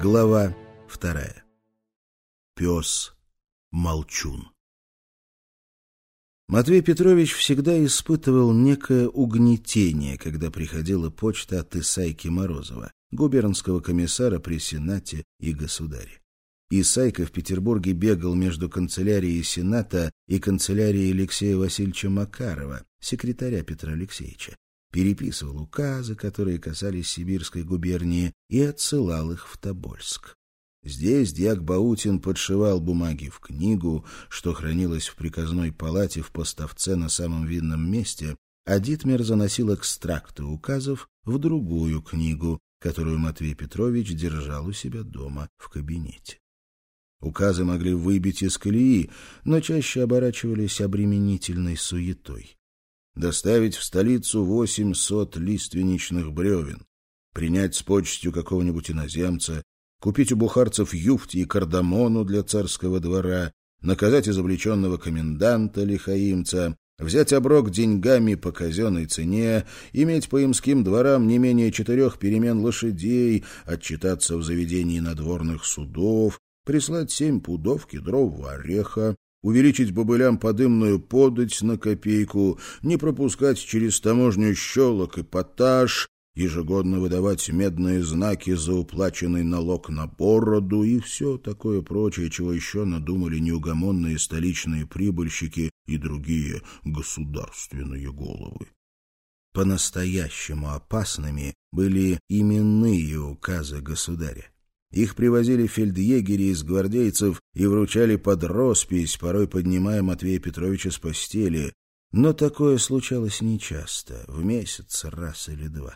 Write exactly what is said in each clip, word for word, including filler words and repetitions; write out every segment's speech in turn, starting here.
Глава вторая. Пес-молчун. Матвей Петрович всегда испытывал некое угнетение, когда приходила почта от Исайки Морозова, губернского комиссара при Сенате и государе. Исайка в Петербурге бегал между канцелярией Сената и канцелярией Алексея Васильевича Макарова, секретаря Петра Алексеевича, переписывал указы, которые касались Сибирской губернии, и отсылал их в Тобольск. Здесь дьяк Баутин подшивал бумаги в книгу, что хранилось в приказной палате в поставце на самом видном месте, а Дитмер заносил экстракты указов в другую книгу, которую Матвей Петрович держал у себя дома в кабинете. Указы могли выбить из колеи, но чаще оборачивались обременительной суетой. Доставить в столицу восемьсот лиственничных бревен, принять с почтью какого-нибудь иноземца, купить у бухарцев юфти и кардамону для царского двора, наказать изобличенного коменданта лихаимца, взять оброк деньгами по казенной цене, иметь по имским дворам не менее четырех перемен лошадей, отчитаться в заведении надворных судов, прислать семь пудов кедрового ореха, увеличить бобылям подымную подать на копейку, не пропускать через таможню щелок и поташ, ежегодно выдавать медные знаки за уплаченный налог на бороду и все такое прочее, чего еще надумали неугомонные столичные прибыльщики и другие государственные головы. По-настоящему опасными были именные указы государя. Их привозили фельдъегери из гвардейцев и вручали под роспись, порой поднимая Матвея Петровича с постели. Но такое случалось нечасто, в месяц раз или два.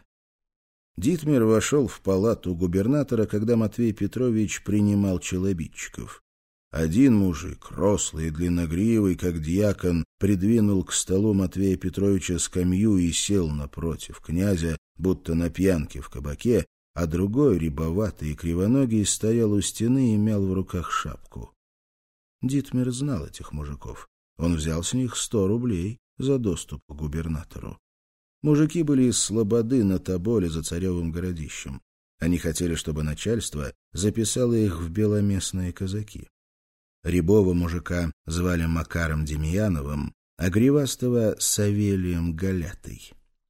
Дитмер вошел в палату губернатора, когда Матвей Петрович принимал челобитчиков. Один мужик, рослый и длинногривый, как дьякон, придвинул к столу Матвея Петровича скамью и сел напротив князя, будто на пьянке в кабаке, а другой, рябоватый и кривоногий, стоял у стены и мял в руках шапку. Дитмер знал этих мужиков. Он взял с них сто рублей за доступ к губернатору. Мужики были из слободы на Тоболе за царевым городищем. Они хотели, чтобы начальство записало их в беломестные казаки. Рябого мужика звали Макаром Демьяновым, а гривастого — Савелием Галятой.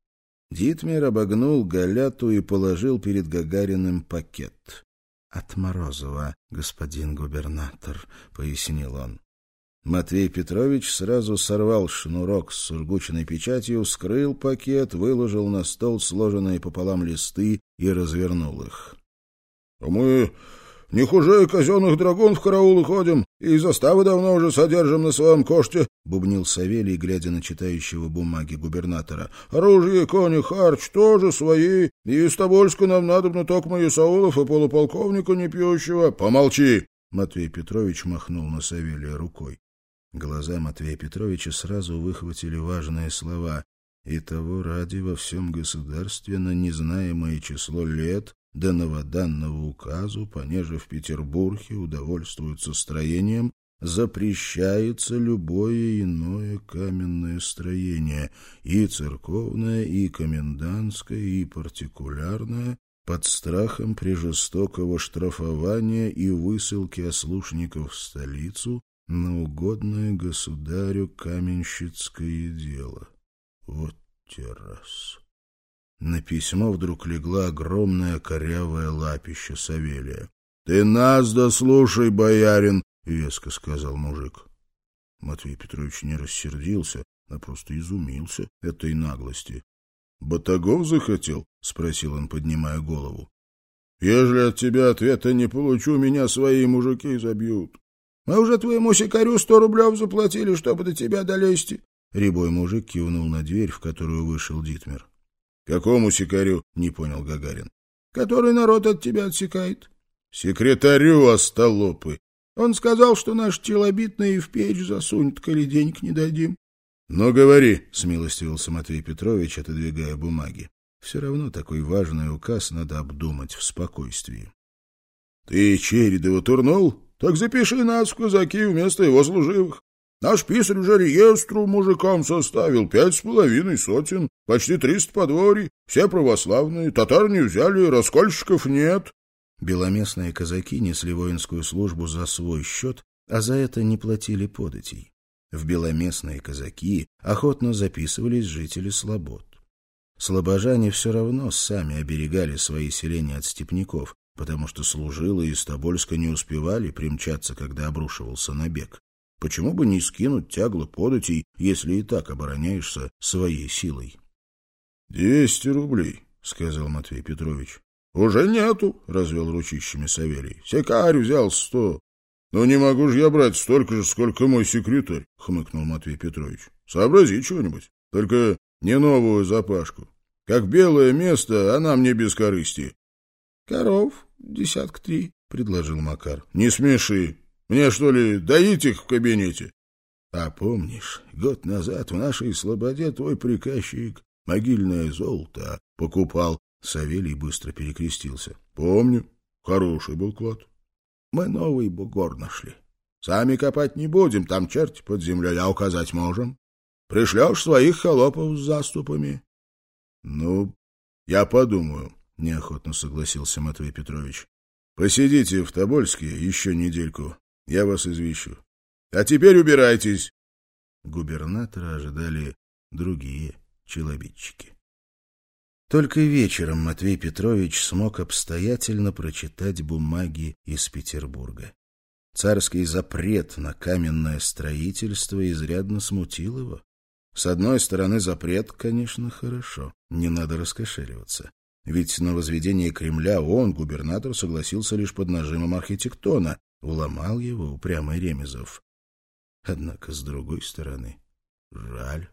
Дитмер обогнул Галяту и положил перед Гагариным пакет. — От Морозова, господин губернатор, — пояснил он. Матвей Петрович сразу сорвал шнурок с сургучной печатью, вскрыл пакет, выложил на стол сложенные пополам листы и развернул их. — Мы не хуже казенных драгун в караулы ходим, и заставы давно уже содержим на своем коште, — бубнил Савелий, глядя на читающего бумаги губернатора. — Оружие, кони, харч тоже свои, и из Тобольска нам надобно токмо Исаулов и полуполковника непьющего. — Помолчи! — Матвей Петрович махнул на Савелия рукой. Глаза Матвея Петровича сразу выхватили важные слова. И того ради во всем государстве на незнаемое число лет до новоданного указу, понеже в Петербурге удовольствуются строением, запрещается любое иное каменное строение, и церковное, и комендантское, и партикулярное, под страхом прежестокого штрафования и высылки ослушников в столицу на угодное государю каменщицкое дело. Вот те раз. На письмо вдруг легла огромная корявая лапища Савелия. — Ты нас дослушай, боярин! — веско сказал мужик. Матвей Петрович не рассердился, а просто изумился этой наглости. — Батагов захотел? — спросил он, поднимая голову. — Ежели от тебя ответа не получу, меня свои мужики забьют. Мы уже твоему сикарю сто рублев заплатили, чтобы до тебя долезть. Рябой мужик кивнул на дверь, в которую вышел Дитмер. — Какому сикарю? — не понял Гагарин. — Который народ от тебя отсекает. — Секретарю, остолопы. Он сказал, что наш челобитный в печь засунет, коли денег не дадим. — Ну, говори, — смилостивился Матвей Петрович, отодвигая бумаги. Все равно такой важный указ надо обдумать в спокойствии. — Ты Чередова турнул? Так запиши нас в казаки вместо его служивых. Наш писарь уже реестру мужикам составил пять с половиной сотен, почти триста подворий, все православные, татар не взяли, раскольщиков нет. Беломестные казаки несли воинскую службу за свой счет, а за это не платили податей. В беломестные казаки охотно записывались жители слобод. Слобожане все равно сами оберегали свои селения от степняков, потому что служилые из Тобольска не успевали примчаться, когда обрушивался набег. Почему бы не скинуть тягло податей, если и так обороняешься своей силой? — Двести рублей, — сказал Матвей Петрович. — Уже нету, — развел ручищами Савелий. — Секарь взял сто. — Ну не могу же я брать столько же, сколько мой секретарь, — хмыкнул Матвей Петрович. — Сообрази чего-нибудь, только не новую запашку. Как белое место, она мне без корысти. — Коров десятка три, — предложил Макар. — Не смеши. Мне, что ли, доить их в кабинете? — А помнишь, год назад в нашей слободе твой приказчик могильное золото покупал? Савелий быстро перекрестился. — Помню. Хороший был клад. Мы новый бугор нашли. Сами копать не будем, там черти под землей, а указать можем. Пришлешь своих холопов с заступами. — Ну, я подумаю, — неохотно согласился Матвей Петрович. — Посидите в Тобольске еще недельку, я вас извещу. А теперь убирайтесь. Губернатора ожидали другие челобитчики. Только вечером Матвей Петрович смог обстоятельно прочитать бумаги из Петербурга. Царский запрет на каменное строительство изрядно смутил его. С одной стороны, запрет, конечно, хорошо, не надо раскошеливаться. Ведь на возведение Кремля он, губернатор, согласился лишь под нажимом архитектона, уломал его упрямый Ремезов. Однако, с другой стороны, жаль.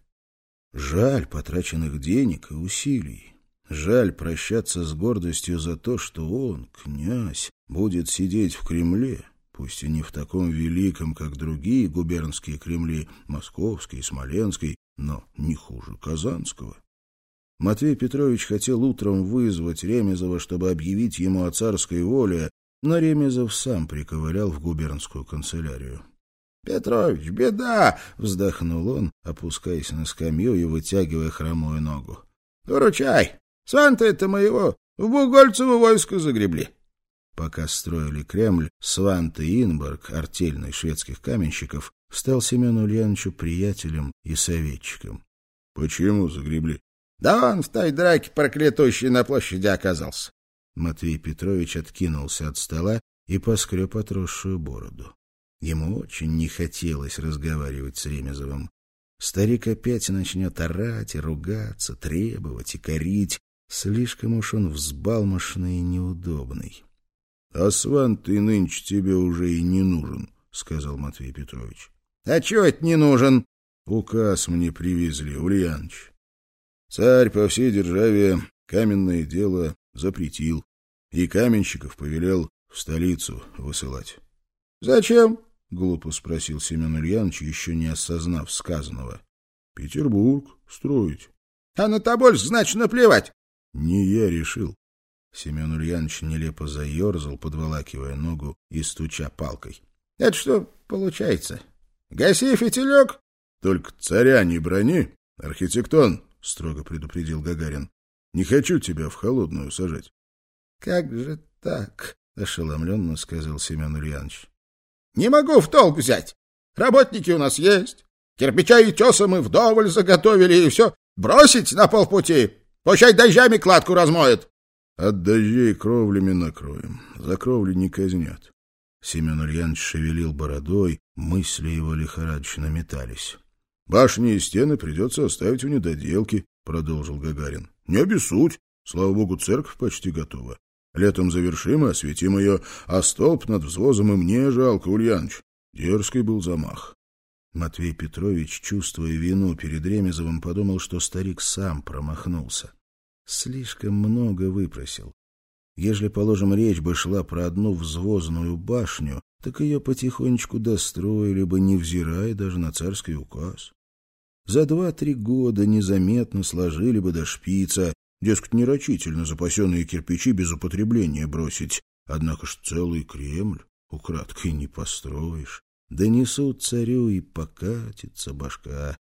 Жаль потраченных денег и усилий. Жаль прощаться с гордостью за то, что он, князь, будет сидеть в Кремле, пусть и не в таком великом, как другие губернские Кремли, Московский и Смоленский, но не хуже Казанского. Матвей Петрович хотел утром вызвать Ремезова, чтобы объявить ему о царской воле, но Ремезов сам приковылял в губернскую канцелярию. — Петрович, беда! — вздохнул он, опускаясь на скамью и вытягивая хромую ногу. — Выручай! Сванта-то моего в Бугольцево войско загребли. Пока строили Кремль, Сванте Инборг, артельный шведских каменщиков, стал Семену Ульяновичу приятелем и советчиком. — Почему загребли? — Да он в той драке проклятущей на площади оказался. Матвей Петрович откинулся от стола и поскреб отросшую бороду. Ему очень не хотелось разговаривать с Ремезовым. Старик опять начнет орать и ругаться, требовать и корить. Слишком уж он взбалмошный и неудобный. — А Сван-то нынче тебе уже и не нужен, — сказал Матвей Петрович. — А чего это не нужен? — Указ мне привезли, Ульяныч. Царь по всей державе каменное дело запретил, и каменщиков повелел в столицу высылать. — Зачем? — глупо спросил Семен Ульянович, еще не осознав сказанного. — Петербург строить. — А на Тобольск, значит, наплевать. — Не я решил. Семен Ульянович нелепо заерзал, подволакивая ногу и стуча палкой. — Это что получается? Гаси фитилек? — Только царя не брони, архитектон, — строго предупредил Гагарин. — Не хочу тебя в холодную сажать. — Как же так? — ошеломленно сказал Семен Ульянович. — Не могу в толк взять. Работники у нас есть. Кирпича и теса мы вдоволь заготовили, и все бросить на полпути. Пущай дождями кладку размоет. — От дождей кровлями накроем. За кровли не казнят. Семен Ульянович шевелил бородой, мысли его лихорадочно метались. — Башни и стены придется оставить в недоделке, — продолжил Гагарин. — Не обессудь. Слава богу, церковь почти готова. Летом завершим и осветим ее, а столб над взвозом и мне жалко, Ульяныч. Дерзкий был замах. Матвей Петрович, чувствуя вину перед Ремезовым, подумал, что старик сам промахнулся. Слишком много выпросил. Ежели, положим, речь бы шла про одну взвозную башню, так ее потихонечку достроили бы, невзирая даже на царский указ. За два-три года незаметно сложили бы до шпица, дескать, нерочительно запасенные кирпичи без употребления бросить. Однако ж целый Кремль украдкой не построишь. Донесут царю, и покатится башка.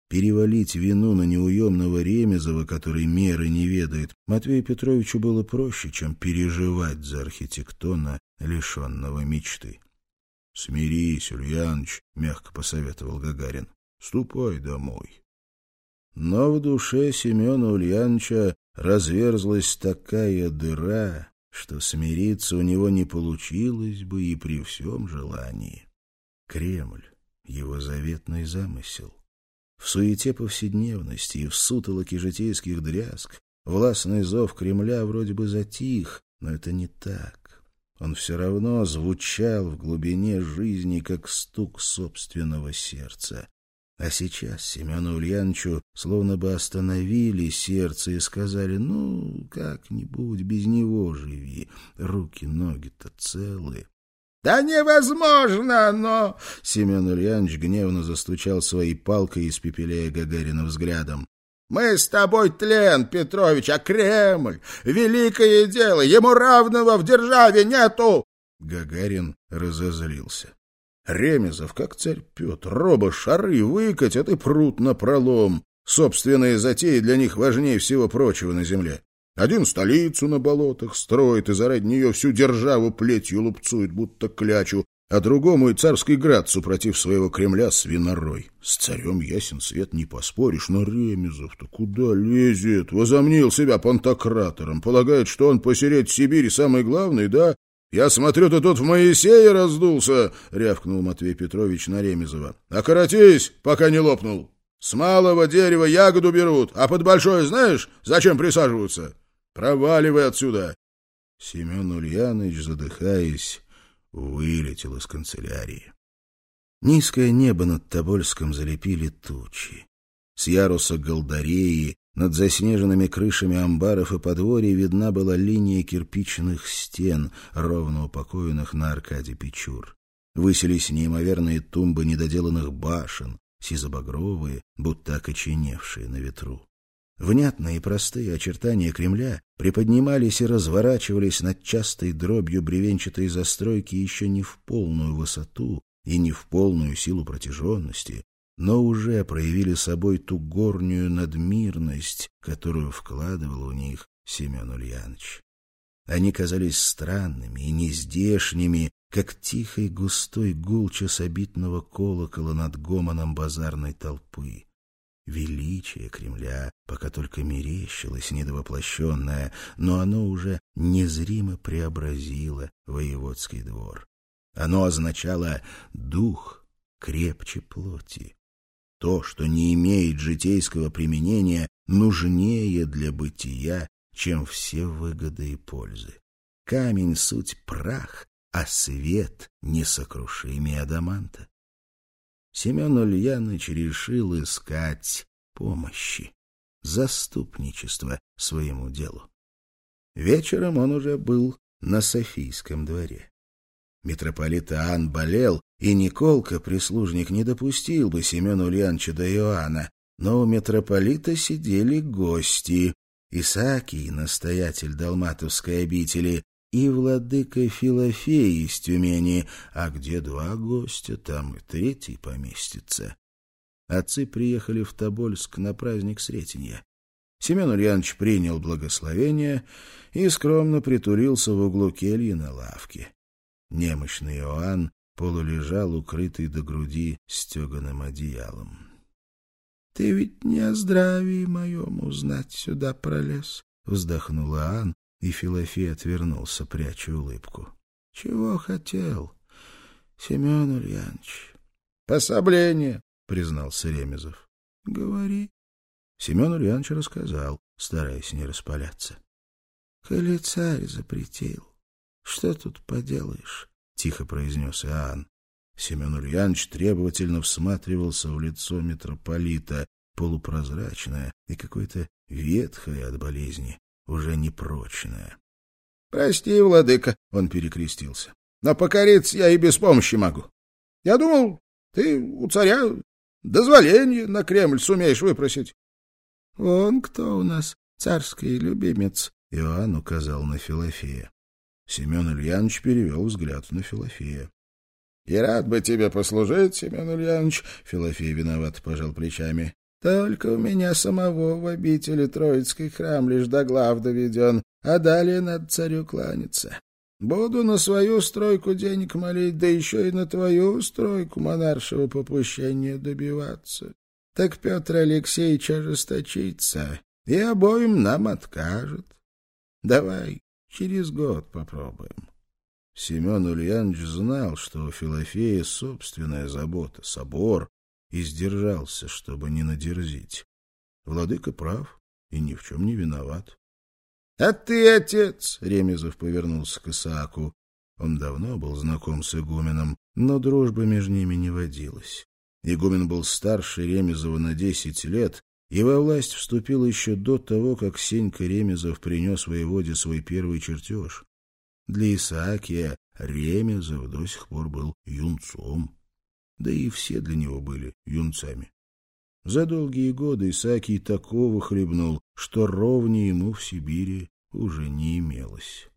Перевалить вину на неуемного Ремезова, который меры не ведает, Матвею Петровичу было проще, чем переживать за архитектона, лишенного мечты. — Смирись, Ульяныч, — мягко посоветовал Гагарин. — Ступай домой. Но в душе Семена Ульяныча разверзлась такая дыра, что смириться у него не получилось бы и при всем желании. Кремль — его заветный замысел. В суете повседневности и в сутолоке житейских дрязг властный зов Кремля вроде бы затих, но это не так. Он все равно звучал в глубине жизни, как стук собственного сердца. А сейчас Семену Ульяновичу словно бы остановили сердце и сказали: ну, как-нибудь без него живи, руки-ноги-то целы. «Да невозможно оно!» — Семен Ульянович гневно застучал своей палкой, испепеляя Гагарина взглядом. «Мы с тобой тлен, Петрович, а Кремль — великое дело, ему равного в державе нету!» Гагарин разозлился. Ремезов, как царь Петр, роба шары выкатят и прут напролом. Собственные затеи для них важнее всего прочего на земле. Один столицу на болотах строит и заради нее всю державу плетью лупцует, будто клячу, а другому и царский град, супротив своего Кремля, свинорой. С царем ясен свет не поспоришь, но Ремезов-то куда лезет? Возомнил себя пантократором, полагает, что он посереть Сибири самый главный, да? «Я смотрю, ты тут в Моисее раздулся!» — рявкнул Матвей Петрович на Ремезова. «Окоротись, пока не лопнул! С малого дерева ягоду берут, а под большое знаешь, зачем присаживаются? Проваливай отсюда!» Семен Ульяныч, задыхаясь, вылетел из канцелярии. Низкое небо над Тобольском залепили тучи. С яруса Голдареи над заснеженными крышами амбаров и подворий видна была линия кирпичных стен, ровно упокоенных на аркаде Печур. Высились неимоверные тумбы недоделанных башен, сизобагровые, будто окоченевшие на ветру. Внятные и простые очертания Кремля приподнимались и разворачивались над частой дробью бревенчатой застройки еще не в полную высоту и не в полную силу протяженности, но уже проявили собой ту горнюю надмирность, которую вкладывал в них Семен Ульяныч. Они казались странными и нездешними, как тихий густой гул часобитного колокола над гомоном базарной толпы. Величие Кремля пока только мерещилось недовоплощенное, но оно уже незримо преобразило воеводский двор. Оно означало «дух крепче плоти». То, что не имеет житейского применения, нужнее для бытия, чем все выгоды и пользы. Камень — суть прах, а свет — несокрушимее адаманта. Семен Ульяныч решил искать помощи, заступничества своему делу. Вечером он уже был на Софийском дворе. Митрополит Иоанн болел, и Николка, прислужник, не допустил бы Семена Ульяновича до Иоанна, но у митрополита сидели гости: Исаакий, настоятель Далматовской обители, и владыка Филофей из Тюмени, а где два гостя, там и третий поместится. Отцы приехали в Тобольск на праздник Сретенья. Семен Ульянович принял благословение и скромно притулился в углу кельи на лавке. Немощный Иоанн полулежал, укрытый до груди стеганым одеялом. — Ты ведь не о здравии моем узнать сюда пролез, — вздохнул Иоанн, и Филофей отвернулся, пряча улыбку. — Чего хотел, Семен Ульянович? — Пособление, — признался Ремезов. — Говори. Семен Ульянович рассказал, стараясь не распаляться. — Коли царь запретил, что тут поделаешь? — тихо произнес Иоанн. Семен Ульянович требовательно всматривался в лицо митрополита, полупрозрачное и какое-то ветхое от болезни, уже непрочное. — Прости, владыка, — он перекрестился, — но покориться я и без помощи могу. Я думал, ты у царя дозволение на Кремль сумеешь выпросить. — Вон кто у нас царский любимец, — Иоанн указал на Филофея. Семен Ульянович перевел взгляд на Филофея. — И рад бы тебе послужить, Семен Ульянович, — Филофей виноват пожал плечами. Только у меня самого в обители Троицкий храм лишь до глав доведен, а далее надо царю кланяться. Буду на свою стройку денег молить, да еще и на твою стройку монаршего попущения добиваться. Так Петр Алексеевич ожесточится и обоим нам откажет. Давай через год попробуем». Семен Ульянович знал, что у Филофея собственная забота — собор, и сдержался, чтобы не надерзить. Владыка прав и ни в чем не виноват. — А ты, отец? — Ремезов повернулся к Исааку. Он давно был знаком с игуменом, но дружбы между ними не водилась. Игумен был старше Ремезова на десять лет, и во власть вступил еще до того, как Сенька Ремезов принес воеводе свой первый чертеж. Для Исаакия Ремезов до сих пор был юнцом. Да и все для него были юнцами. За долгие годы Исаакий такого хлебнул, что ровнее ему в Сибири уже не имелось.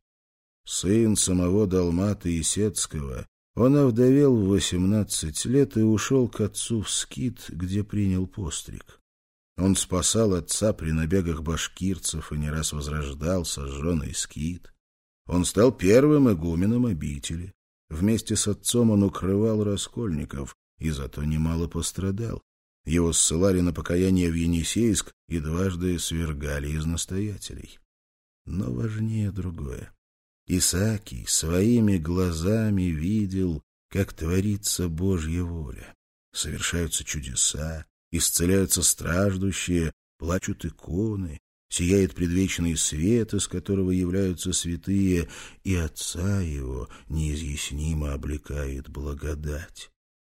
Сын самого Далмата Исетского, он овдовел в восемнадцать лет и ушел к отцу в Скит, где принял постриг. Он спасал отца при набегах башкирцев и не раз возрождал сожженный Скит. Он стал первым игуменом обители. Вместе с отцом он укрывал раскольников, и зато немало пострадал. Его ссылали на покаяние в Енисейск и дважды свергали из настоятелей. Но важнее другое. Исаакий своими глазами видел, как творится Божья воля. Совершаются чудеса, исцеляются страждущие, плачут иконы, сияет предвечный свет, из которого являются святые, и отца его неизъяснимо облекает благодать.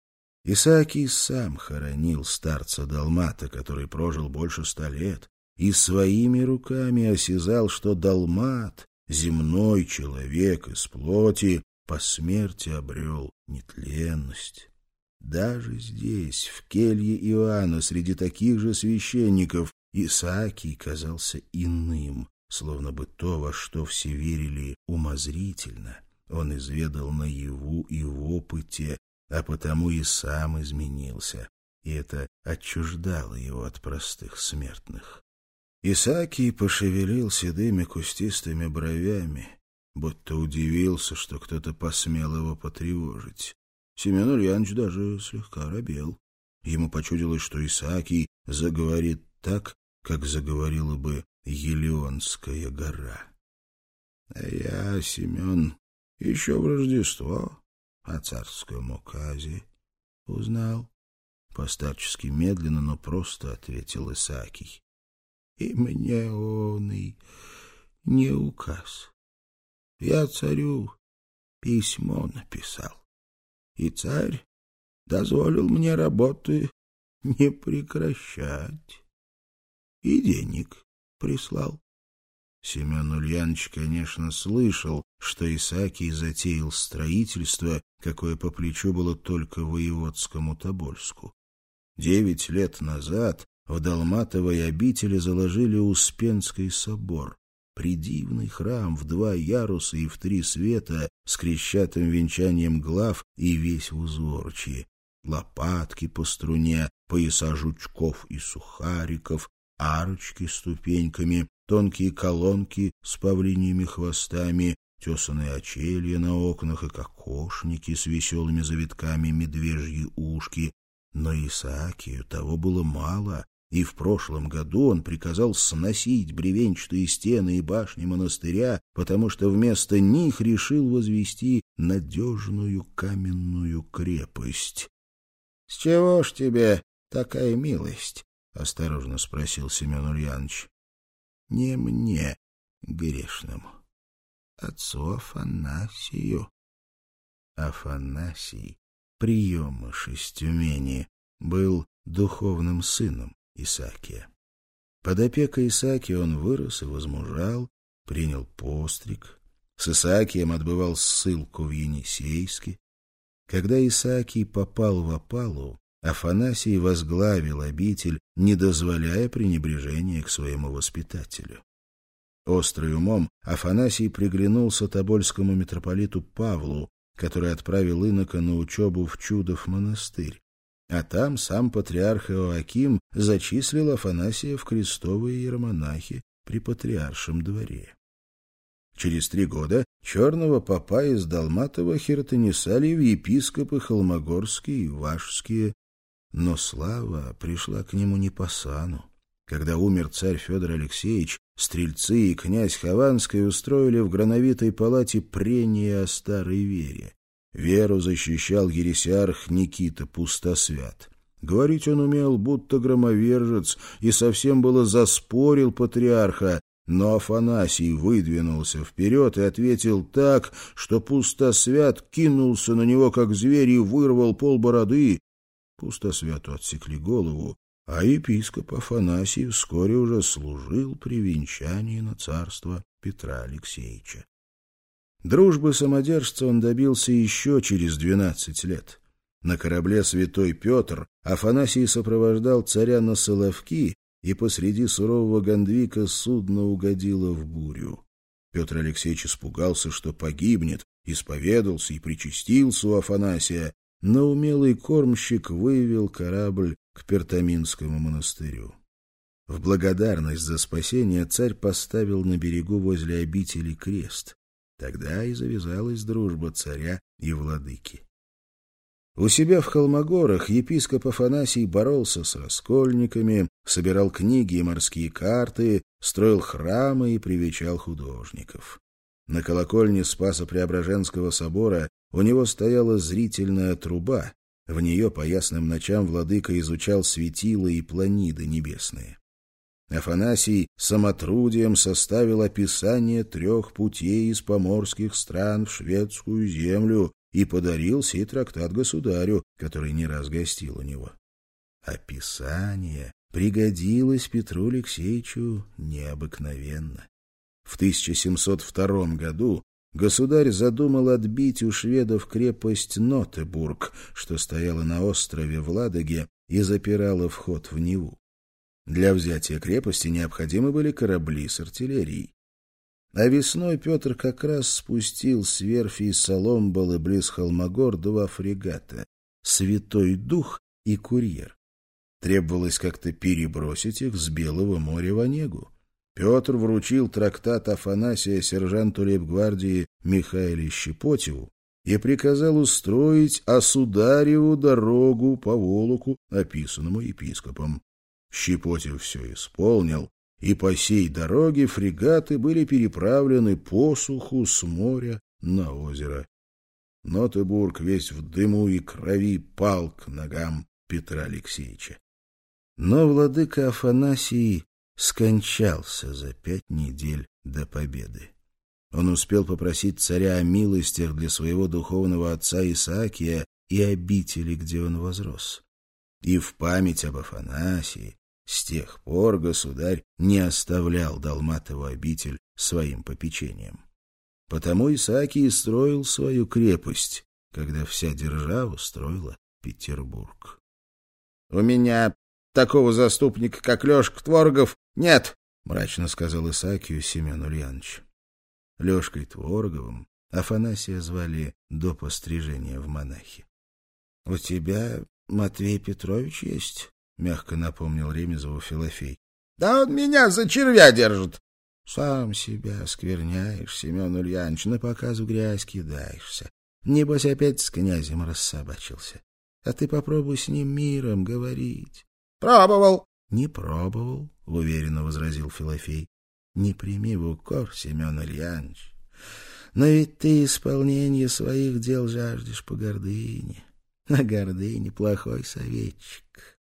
Исаакий сам хоронил старца Далмата, который прожил больше ста лет, и своими руками осязал, что Далмат, земной человек из плоти, по смерти обрел нетленность. Даже здесь, в келье Иоанна, среди таких же священников, Исаакий казался иным, словно бы то, во что все верили умозрительно, он изведал наяву и в опыте, а потому и сам изменился, и это отчуждало его от простых смертных. Исаакий пошевелил седыми кустистыми бровями, будто удивился, что кто-то посмел его потревожить. Семен Ульянович даже слегка робел. Ему почудилось, что Исаакий заговорит так, как заговорила бы Елеонская гора. — А я, Семен, еще в Рождество о царском указе узнал. Постарчески медленно, но просто ответил Исаакий. — И мне он и не указ. Я царю письмо написал, и царь дозволил мне работы не прекращать. И денег прислал. Семен Ульянович, конечно, слышал, что Исаакий затеял строительство, какое по плечу было только воеводскому Тобольску. Девять лет назад в Далматовой обители заложили Успенский собор, придивный храм в два яруса и в три света с крещатым венчанием глав и весь в узорчии, лопатки по струне, пояса жучков и сухариков, арочки с ступеньками, тонкие колонки с павлиньими хвостами, тесаные очелья на окнах и кокошники с веселыми завитками медвежьи ушки. Но Исаакию того было мало, и в прошлом году он приказал сносить бревенчатые стены и башни монастыря, потому что вместо них решил возвести надежную каменную крепость. — С чего ж тебе такая милость? — осторожно спросил Семен Ульянович. — Не мне, грешному, отцу Афанасию. Афанасий, приемыш из Тюмени, был духовным сыном Исаакия. Под опекой Исаакия он вырос и возмужал, принял постриг. С Исаакием отбывал ссылку в Енисейске. Когда Исаакий попал в опалу, Афанасий возглавил обитель, не дозволяя пренебрежения к своему воспитателю. Острый умом Афанасий приглянулся тобольскому митрополиту Павлу, который отправил инока на учебу в Чудов монастырь. а там сам патриарх Иоаким зачислил Афанасия в крестовые иеромонахи при патриаршем дворе. Через три года черного попа из Далматова хиротонесали в епископы холмогорские и вашские, но слава пришла к нему не по сану. Когда умер царь Федор Алексеевич, стрельцы и князь Хованский устроили в Грановитой палате прение о старой вере. Веру защищал ересиарх Никита Пустосвят. Говорить он умел, будто громовержец, и совсем было заспорил патриарха, но Афанасий выдвинулся вперед и ответил так, что Пустосвят кинулся на него, как зверь, и вырвал полбороды. Пустосвяту отсекли голову, а епископ Афанасий вскоре уже служил при венчании на царство Петра Алексеевича. Дружбы самодержца он добился еще через двенадцать лет. На корабле «Святой Петр» Афанасий сопровождал царя на Соловки, и посреди сурового Гондвика судно угодило в бурю. Петр Алексеевич испугался, что погибнет, исповедался и причастился у Афанасия, но умелый кормщик вывел корабль к Пертаминскому монастырю. В благодарность за спасение царь поставил на берегу возле обители крест. Тогда и завязалась дружба царя и владыки. У себя в Холмогорах епископ Афанасий боролся с раскольниками, собирал книги и морские карты, строил храмы и привечал художников. На колокольне Спасо-Преображенского собора у него стояла зрительная труба, в нее по ясным ночам владыка изучал светила и планиды небесные. Афанасий самотрудием составил описание трех путей из поморских стран в шведскую землю и подарил сей трактат государю, который не раз гостил у него. Описание пригодилось Петру Алексеевичу необыкновенно. В тысяча семьсот втором году государь задумал отбить у шведов крепость Нотебург, что стояла на острове в Ладоге и запирала вход в Неву. Для взятия крепости необходимы были корабли с артиллерией. А весной Петр как раз спустил с верфи Соломбалы близ Холмогор два фрегата «Святой Дух» и «Курьер». Требовалось как-то перебросить их с Белого моря в Онегу. Петр вручил трактат Афанасия сержанту лейб-гвардии Михаилу Щепотеву и приказал устроить Осудареву дорогу по Волоку, описанному епископом. Щепотев все исполнил, и по сей дороге фрегаты были переправлены по суху с моря на озеро. Нотебург весь в дыму и крови пал к ногам Петра Алексеевича. Но владыка Афанасий скончался за пять недель до победы. Он успел попросить царя о милостях для своего духовного отца Исаакия и обители, где он возрос. И в память об Афанасии с тех пор государь не оставлял Далматову обитель своим попечением. Потому Исаакий строил свою крепость, когда вся держава строила Петербург. — У меня такого заступника, как Лешка Творогов, нет, — мрачно сказал Исаакию Семен Ульянович. Лешкой Твороговым Афанасия звали до пострижения в монахи. — У тебя Матвей Петрович есть? — мягко напомнил Ремезову Филофей. — Да он меня за червя держит. — Сам себя оскверняешь, Семен Ульянович, на показ в грязь кидаешься. Небось, опять с князем рассобачился. А ты попробуй с ним миром говорить. — Пробовал. — Не пробовал, — уверенно возразил Филофей. — Не прими в укор, Семен Ульянович. Но ведь ты исполнение своих дел жаждешь по гордыне. На гордыне плохой советчик.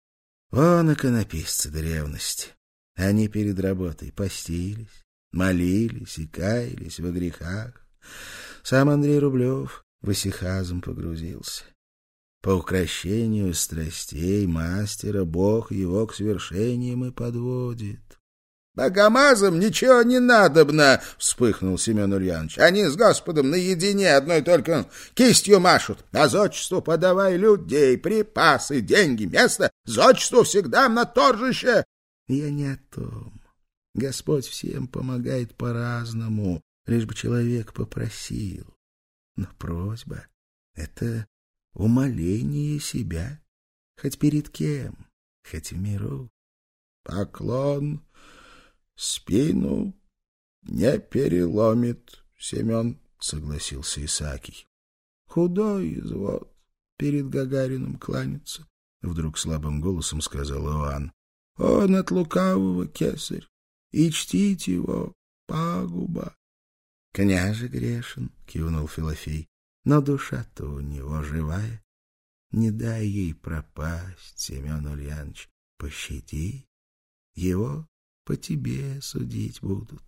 Вон иконописцы древности. Они перед работой постились, молились и каялись во грехах. Сам Андрей Рублев в исихазм погрузился. По укрощению страстей мастера Бог его к свершениям и подводит. — Богомазам ничего не надобно, — вспыхнул Семен Ульянович. — Они с Господом наедине одной только кистью машут. А зодчеству подавай людей, припасы, деньги, место. Зодчеству всегда на торжище. — Я не о том. Господь всем помогает по-разному, лишь бы человек попросил. Но просьба — это умоление себя. хоть перед кем, хоть в миру. Поклон спину не переломит, Семен, — согласился Исаакий. Худой извод перед Гагарином кланяться, — вдруг слабым голосом сказал Иоанн. Он от лукавого кесарь, и чтить его пагуба. — Княже грешен, — кивнул Филофей, — но душа-то у него живая. Не дай ей пропасть, Семен Ульяныч, пощади. Его по тебе судить будут.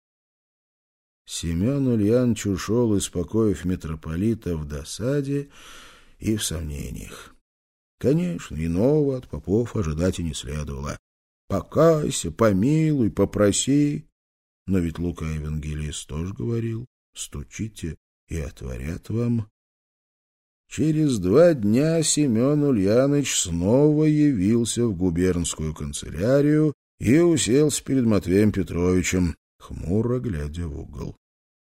Семен Ульяныч ушел из покоев митрополита в досаде и в сомнениях. Конечно, иного от попов ожидать и не следовало. Покайся, помилуй, попроси. Но ведь Лука Евангелист тоже говорил: стучите, и отворят вам. Через два дня Семен Ульяныч снова явился в губернскую канцелярию и уселся перед Матвеем Петровичем, хмуро глядя в угол.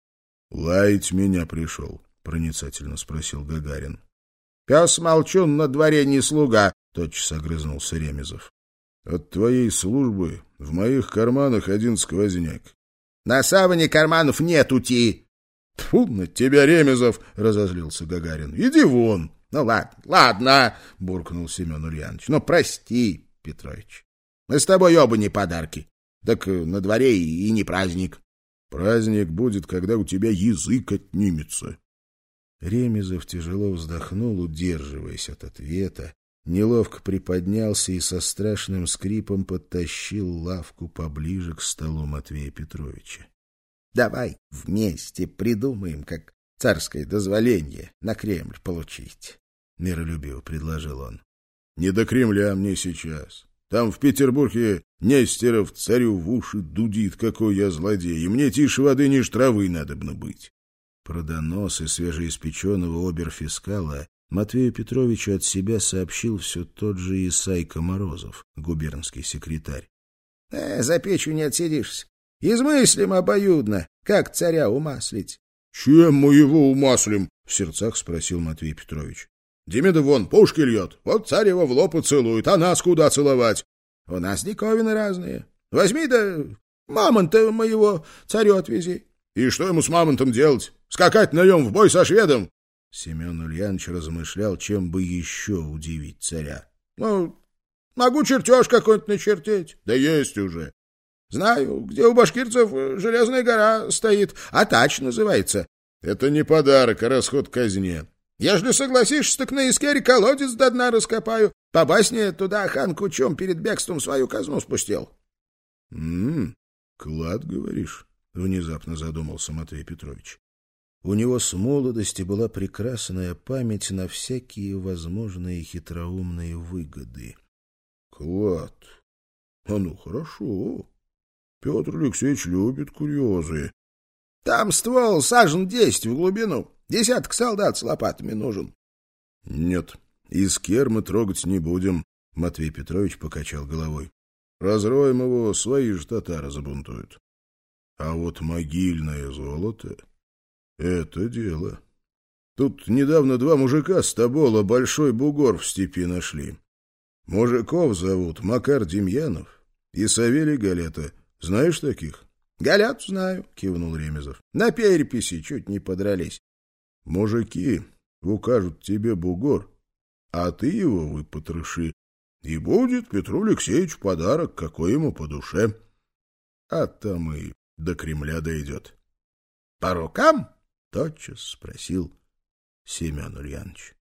— Лаять меня пришел? — проницательно спросил Гагарин. — Пес молчун, на дворе не слуга, — тотчас огрызнулся Ремезов. — От твоей службы в моих карманах один сквозняк. — На саване карманов нет ути. — Тьфу на тебя, Ремезов! — разозлился Гагарин. — Иди вон! — Ну ладно, ладно, — буркнул Семен Ульяныч. — Ну прости, Петрович. Мы с тобой оба не подарки. Так на дворе и не праздник. Праздник будет, когда у тебя язык отнимется. Ремезов тяжело вздохнул, удерживаясь от ответа, неловко приподнялся и со страшным скрипом подтащил лавку поближе к столу Матвея Петровича. — Давай вместе придумаем, как царское дозволение на Кремль получить, — миролюбиво предложил он. — Не до Кремля мне сейчас. Там в Петербурге Нестеров царю в уши дудит, какой я злодей, и мне тише воды ниже травы надобно быть. Про доносы свежеиспеченного оберфискала Матвею Петровичу от себя сообщил все тот же Исайка Морозов, губернский секретарь. «Э, — За печью не отсидишься. Измыслим обоюдно, как царя умаслить. — Чем мы его умаслим? — в сердцах спросил Матвей Петрович. — Демида вон пушки льет, вот царь его в лоб целует, а нас куда целовать? — У нас диковины разные. Возьми да мамонта моего царю отвези. — И что ему с мамонтом делать? Скакать на нем в бой со шведом? Семен Ульяныч размышлял, чем бы еще удивить царя. — Ну, могу чертеж какой-нибудь начертить. — Да есть уже. — Знаю, где у башкирцев железная гора стоит, Атач называется. — Это не подарок, а расход казне. — Ежели согласишься, так на Искере колодец до дна раскопаю. По басне туда хан Кучум перед бегством свою казну спустил. — М-м, клад, говоришь? — внезапно задумался Матвей Петрович. У него с молодости была прекрасная память на всякие возможные хитроумные выгоды. — Клад? А ну, хорошо. Петр Алексеевич любит курьезы. — Там ствол сажен десять в глубину. Десяток солдат с лопатами нужен. — Нет, Искер мы трогать не будем, — Матвей Петрович покачал головой. — Разроем его, свои же татары забунтуют. А вот могильное золото — это дело. Тут недавно два мужика с Тобола большой бугор в степи нашли. Мужиков зовут Макар Демьянов и Савелий Галета. Знаешь таких? — Галят знаю, — кивнул Ремезов. — На переписи чуть не подрались. Мужики укажут тебе бугор, а ты его выпотроши, и будет Петру Алексеевичу подарок, какой ему по душе. А там и до Кремля дойдет. — По рукам? — тотчас спросил Семен Ульяныч.